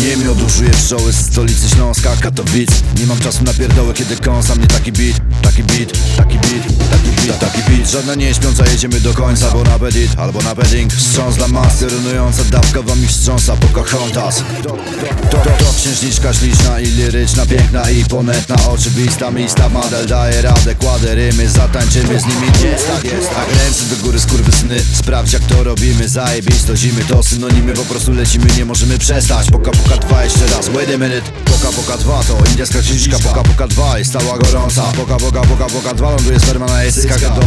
Nie miodu, żuję pszczoły z stolicy Śląska, Katowic. Nie mam czasu na pierdołę, kiedy kąsa mnie taki beat. Taki beat, taki beat, taki beat, taki beat. Żadna nie śpiąca, jedziemy do końca, bo na bedit albo na bedding. Wstrząs dla mas, runująca dawka wam ich wstrząsa, Pocahontas. To księżniczka śliczna i liryczna, piękna i ponętna, oczywista mista model. Daje radę, kładę rymy, zatańczymy z nimi. Jest tak, ręce do góry, skurwysyny. Sprawdź jak to robimy, zajebisto zimy. To synonimy, po prostu lecimy, nie możemy przestać. Poka 2 jeszcze raz, wait a minute. Poka 2 to indyjska księżniczka. Poka 2 jest stała gorąca. Poka 2 ląduje sperma na jest skaka do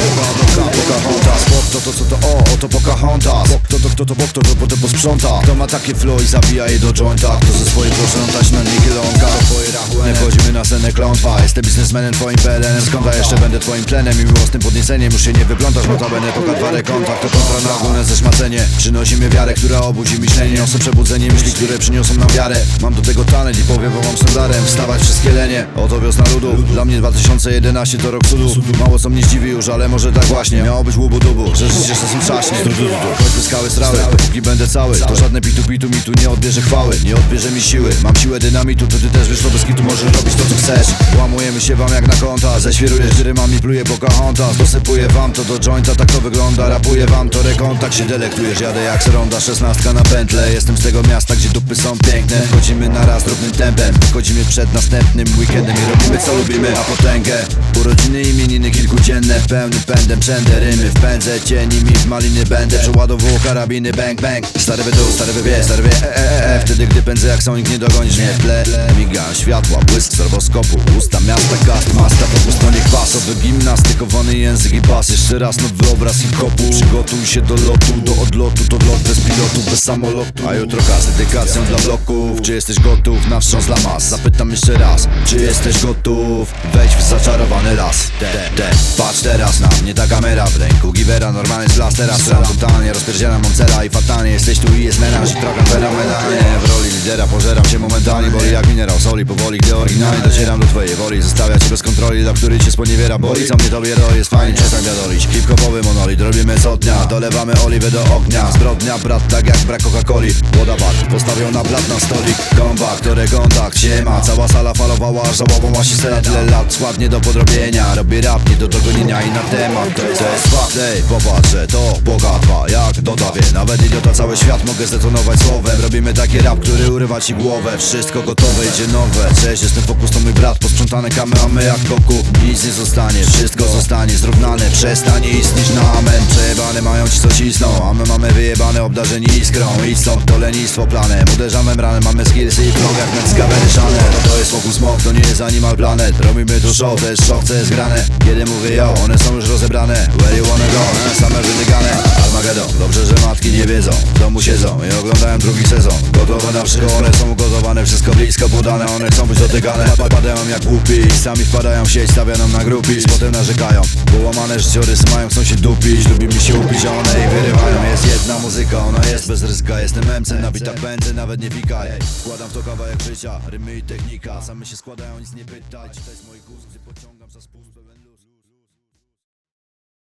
Pocahontas. Bok to co to oto Pocahontas. Bok to potem posprząta. Kto ma takie flow i zabija je do jointa. Kto ze swojej proszę na nikilonka. Nie wchodzimy na scenę klątwa. Jestem biznesmenem, twoim PLN-em. Skąd jeszcze będę twoim tlenem i miłosnym podnieceniem. Już się nie wyplątasz, notabene Poka 2 rekontakt. To kontra na ogólne zeszmacenie. Przynosimy wiarę, która obudzi myślenie. Niosę przebudzenie myśli, które przyniosą nam wiarę. Mam do tego talent i powiem wam standardem. Wstawać wszystkie lenie, oto wiosna ludów. Dla mnie 2011 to rok cudu. Mało co mnie zdziwi już, ale może tak właśnie. Miało być łubu-dubu, że życie czasem trzaśnie. Choćby skały srały, póki będę cały. To żadne pitu mi tu nie odbierze chwały. Nie odbierze mi siły, mam siłę dynamitu. To ty też wiesz, to bez kitu możesz robić to co chcesz. Łamujemy się wam jak na konta. Ześwirujesz rymami, pluje Pocahontas. Dosypuję wam to do jointa, tak to wygląda. Rapuję wam to rekontakt, się delektujesz. Jadę jak z ronda, 16 na pętle. Jestem z tego miasta, gdzie dupy są piękne. Wchodzimy na raz drobnym tempem. Wychodzimy przed następnym weekendem i robimy co lubimy, a potęgę. Urodziny, imieniny kilkudzienne, pełnym pędem przędę rymy. Wpędzę cię nimi w maliny będę. Przeładował karabiny, bang bang. Stary wydół, stary wywie, wtedy gdy pędzę jak Sonic nie dogonisz mnie w tle. Miga światła, błysk stroboskopu. Usta miasta, gast, masta, fokus to nie kwasowy gimnastykowany język i bas. Jeszcze raz nowy obraz hip-hopu. Przygotuj się do lotu, do odlotu. To lot bez pilotu, bez samolotu. A jutro z dedykacją dla bloków. Czy jesteś gotów na wstrząs dla mas? Zapytam jeszcze raz, czy jesteś gotów? Wejdź w zaczarowany las. Patrz teraz na mnie, ta kamera w ręku Givera, normalny z las, teraz strzelam totalnie. Rozpierdzielam mam cela i fatalnie. Jesteś tu i jest menaż i trochę fenomenalnie. W roli lidera pożeram się momentalnie. Boli jak minerał soli, powoli gdy oryginalnie docieram do twojej woli. Zostawia cię bez kontroli, dla której cię sponiewiera boli. Co mnie tobie roli, jest fajnie, przestań wiadolić. Hip-hopowy monolit, robimy co dnia. Dolewamy oliwę do ognia. Zbrodnia, brat, tak jak brak Coca-Coli. Łodabat, postawią na blat na stolik. Comeback, który kontakt się ma. Cała sala falowała, aż żałową asistenta. Tyle lat, składnie do podrobienia. Robię rap, nie do dogonienia i na temat. To jest fakt, ej, popatrz, że to Poka 2, jak dodawię. Nawet idiota, cały świat mogę zdetonować słowem. Robimy taki rap, który urywa ci głowę. Wszystko gotowe, idzie nowe. Cześć, jestem Fokus, to mój brat. Posprzątane kameramy jak koku. Nic nie zostanie, wszystko zostanie zrównane. Przestanie istnieć na amen. Przejebane mają ci co cisną, a my mamy wyjebane, obdarzeni iskrą. Idź stąd, to lenistwo planem. Uderzamy ranem, mamy skillsy i flow jak Discovery Channel. To jest Focus Smoke, to nie jest Animal Planet. Robimy tu show, to jest show, co jest grane. Kiedy mówię yo, one są już rozebrane. Where you wanna go, same wydygane. Armageddon, dobrze, że matki nie wiedzą. W domu siedzą i oglądają drugi sezon. Gotowe na wszystko, one są ugotowane. Wszystko blisko podane, one chcą być dotykane. Padają jak głupi, sami wpadają w sieć, stawiają na grupis. Potem narzekają, bo łamane życiorysy mają, chcą się dupić. Lubimy się upić, a one ich wyrywają. Jest jedna muzyka, ona jest bez ryzyka. Jestem MC, na bitach pędzę, nawet nie fikaj. Wkładam w to kawałek życia, rymy i technika. Same się składają, nic nie pytaj. To jest mój gust, gdy pociągam za spust.